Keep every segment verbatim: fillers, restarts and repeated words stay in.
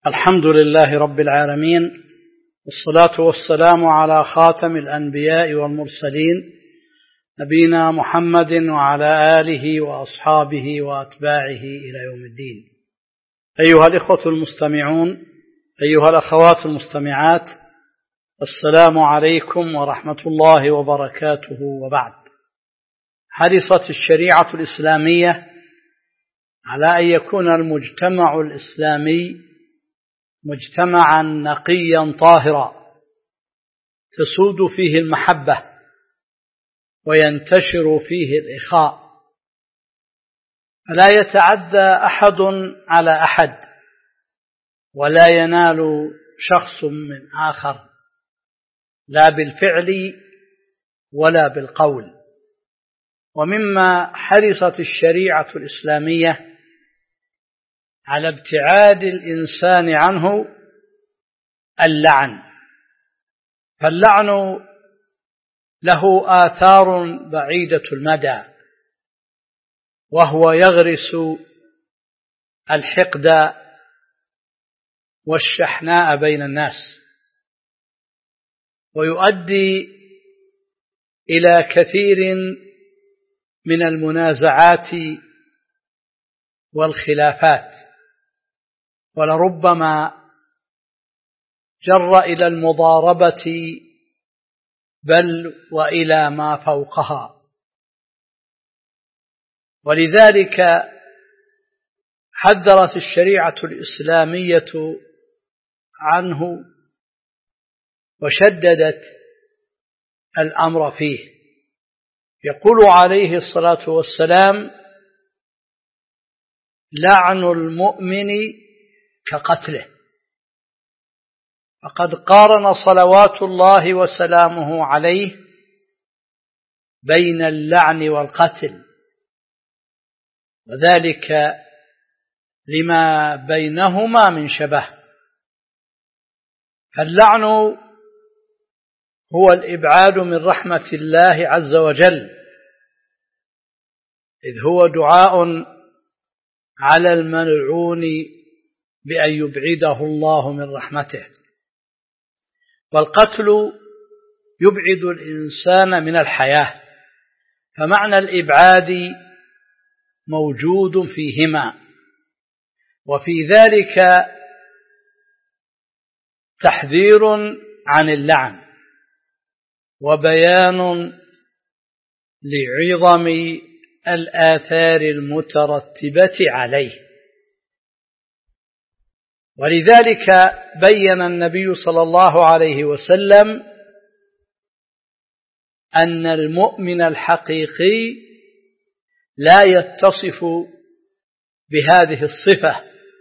الحمد لله رب العالمين، والصلاة والسلام على خاتم الأنبياء والمرسلين نبينا محمد وعلى آله وأصحابه وأتباعه إلى يوم الدين. أيها الإخوة المستمعون، أيها الأخوات المستمعات، السلام عليكم ورحمة الله وبركاته. وبعد، حرصت الشريعة الإسلامية على أن يكون المجتمع الإسلامي مجتمعا نقيا طاهرا تسود فيه المحبة وينتشر فيه الإخاء، فلا يتعدى أحد على أحد ولا ينال شخص من آخر، لا بالفعل ولا بالقول. ومما حرصت الشريعة الإسلامية على ابتعاد الإنسان عنه اللعن، فاللعن له آثار بعيدة المدى، وهو يغرس الحقد والشحناء بين الناس، ويؤدي إلى كثير من المنازعات والخلافات، ولربما جر إلى المضاربة بل وإلى ما فوقها. ولذلك حذرت الشريعة الإسلامية عنه وشددت الأمر فيه. يقول عليه الصلاة والسلام: لعن المؤمن كقتله. فقد قارن صلوات الله وسلامه عليه بين اللعن والقتل، وذلك لما بينهما من شبه. فاللعن هو الإبعاد من رحمة الله عز وجل، إذ هو دعاء على الملعون بأن يبعده الله من رحمته. والقتل يبعد الإنسان من الحياة، فمعنى الإبعاد موجود فيهما، وفي ذلك تحذير عن اللعن وبيان لعظم الآثار المترتبة عليه. ولذلك بين النبي صلى الله عليه وسلم أن المؤمن الحقيقي لا يتصف بهذه الصفة،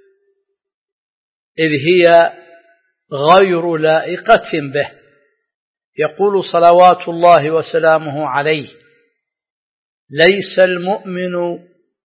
إذ هي غير لائقة به. يقول صلوات الله وسلامه عليه: ليس المؤمن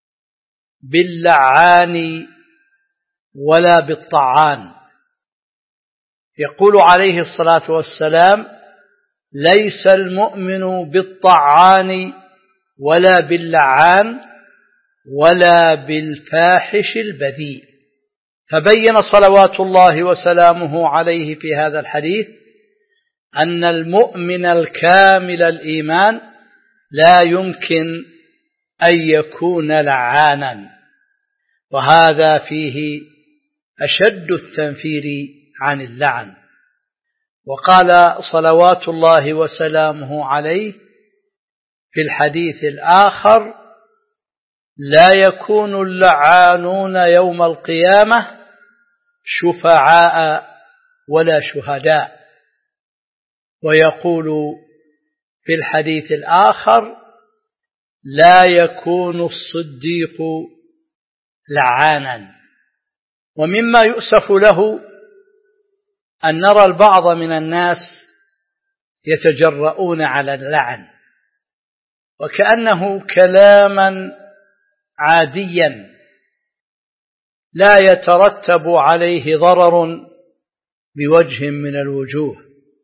باللعان ولا بالطعان. يقول عليه الصلاة والسلام: ليس المؤمن بالطعان ولا باللعان ولا بالفاحش البذيء. فبين صلوات الله وسلامه عليه في هذا الحديث أن المؤمن الكامل الإيمان لا يمكن أن يكون لعانا، وهذا فيه أشد التنفير عن اللعن. وقال صلوات الله وسلامه عليه في الحديث الآخر: لا يكون اللعانون يوم القيامة شفعاء ولا شهداء. ويقول في الحديث الآخر: لا يكون الصديق لعانا. ومما يؤسف له أن نرى البعض من الناس يتجرؤون على اللعن وكأنه كلاما عاديا لا يترتب عليه ضرر بوجه من الوجوه،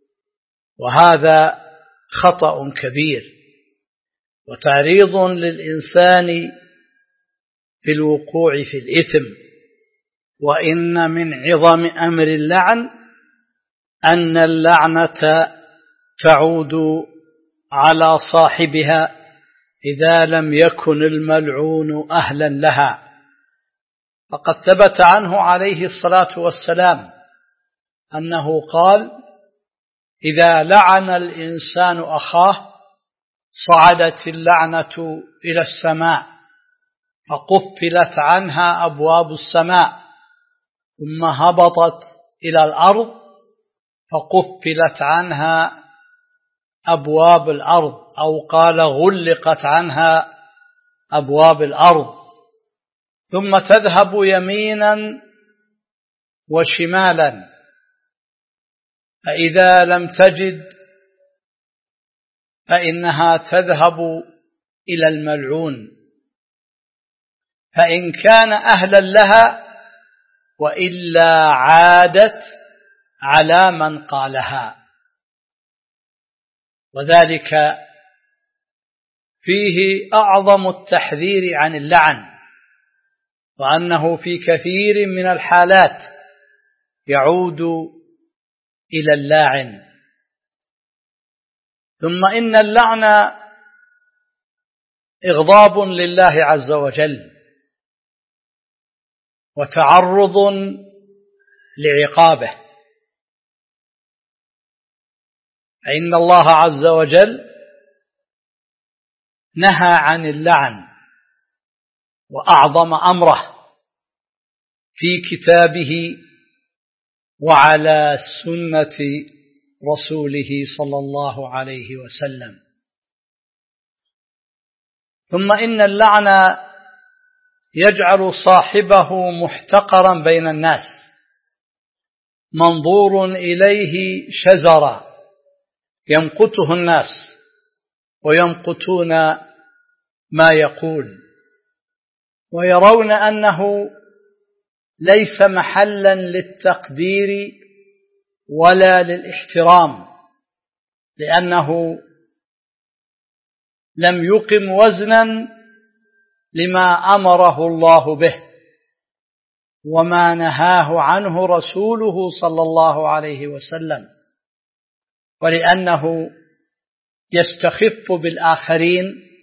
وهذا خطأ كبير وتعريض للإنسان في الوقوع في الإثم. وإن من عظم أمر اللعن أن اللعنة تعود على صاحبها إذا لم يكن الملعون أهلا لها. فقد ثبت عنه عليه الصلاة والسلام أنه قال: إذا لعن الإنسان أخاه صعدت اللعنة إلى السماء فقفلت عنها أبواب السماء، ثم هبطت إلى الأرض فقفلت عنها أبواب الأرض، أو قال غلقت عنها أبواب الأرض، ثم تذهب يمينا وشمالا، فإذا لم تجد فإنها تذهب إلى الملعون، فإن كان أهلا لها وإلا عادت على من قالها. وذلك فيه أعظم التحذير عن اللعن، وأنه في كثير من الحالات يعود إلى اللاعن. ثم إن اللعن إغضاب لله عز وجل وتعرض لعقابه، فإن الله عز وجل نهى عن اللعن وأعظم أمره في كتابه وعلى سنة رسوله صلى الله عليه وسلم. ثم إن اللعن يجعل صاحبه محتقرا بين الناس، منظور إليه شزرا، يمقته الناس ويمقتون ما يقول، ويرون أنه ليس محلا للتقدير ولا للاحترام، لأنه لم يقم وزنا لما أمره الله به وما نهاه عنه رسوله صلى الله عليه وسلم، ولأنه يستخف بالآخرين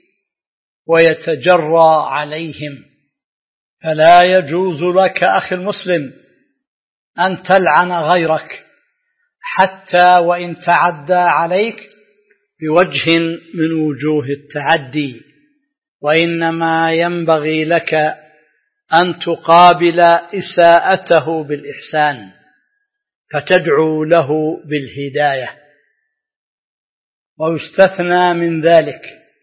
ويتجرى عليهم. فلا يجوز لك أخي المسلم أن تلعن غيرك حتى وإن تعدى عليك بوجه من وجوه التعدي، وإنما ينبغي لك أن تقابل إساءته بالإحسان فتدعو له بالهداية. ويستثنى من ذلك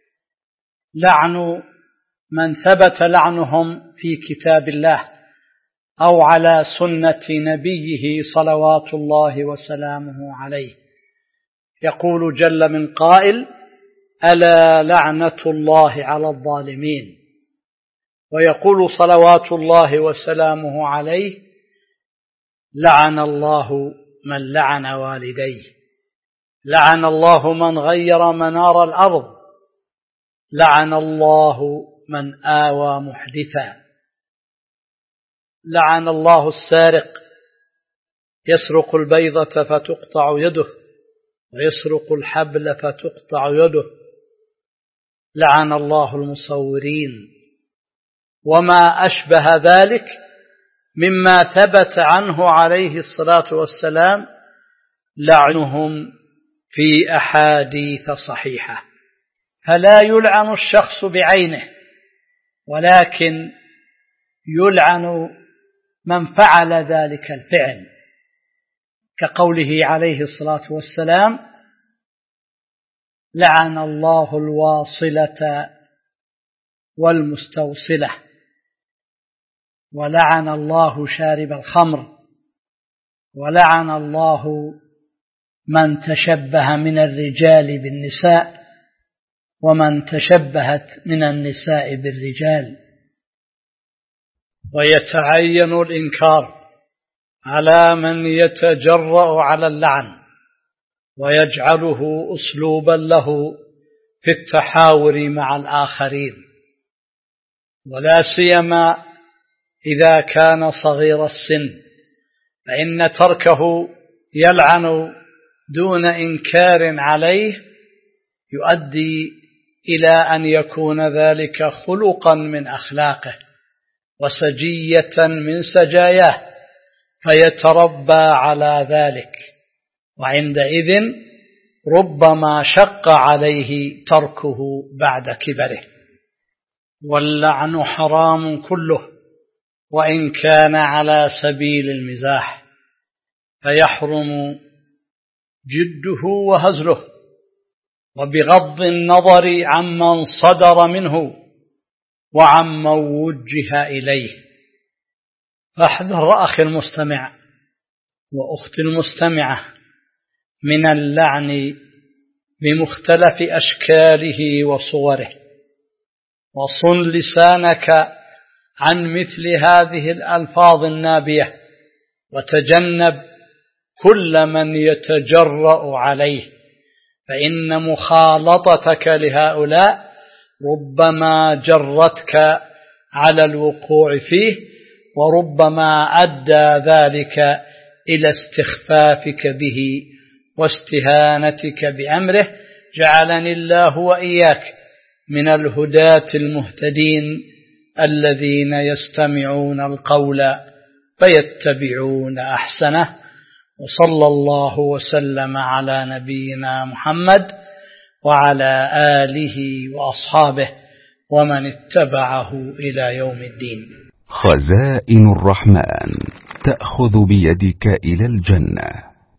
لعن من ثبت لعنهم في كتاب الله أو على سنة نبيه صلوات الله وسلامه عليه. يقول جل من قائل: ألا لعنة الله على الظالمين. ويقول صلوات الله وسلامه عليه: لعن الله من لعن والديه، لعن الله من غير منار الأرض، لعن الله من آوى محدثا، لعن الله السارق يسرق البيضة فتقطع يده ويسرق الحبل فتقطع يده، لعن الله المصورين، وما أشبه ذلك مما ثبت عنه عليه الصلاة والسلام لعنهم في أحاديث صحيحة. فلا يلعن الشخص بعينه، ولكن يلعن من فعل ذلك الفعل، كقوله عليه الصلاة والسلام: لعن الله الواصلة والمستوصلة، ولعن الله شارب الخمر، ولعن الله من تشبه من الرجال بالنساء، ومن تشبهت من النساء بالرجال. ويتعين الإنكار على من يتجرأ على اللعن ويجعله أسلوبا له في التحاور مع الآخرين، ولا سيما إذا كان صغير السن، فإن تركه يلعن دون إنكار عليه يؤدي إلى أن يكون ذلك خلقا من أخلاقه وسجية من سجاياه، فيتربى على ذلك، وعندئذ ربما شق عليه تركه بعد كبره. واللعن حرام كله، وإن كان على سبيل المزاح، فيحرم جده وهزله، وبغض النظر عمن صدر منه وعمن وجه إليه. فاحذر أخي المستمع وأختي المستمعة من اللعن بمختلف أشكاله وصوره، وصن لسانك عن مثل هذه الألفاظ النابية، وتجنب كل من يتجرأ عليه، فإن مخالطتك لهؤلاء ربما جرتك على الوقوع فيه، وربما أدى ذلك إلى استخفافك به واستهانتك بأمره. جعلني الله وإياك من الهداة المهتدين الذين يستمعون القول فيتبعون أحسنه. وصلى الله وسلم على نبينا محمد وعلى آله وأصحابه ومن اتبعه إلى يوم الدين. خزائن الرحمن تأخذ بيدك إلى الجنة.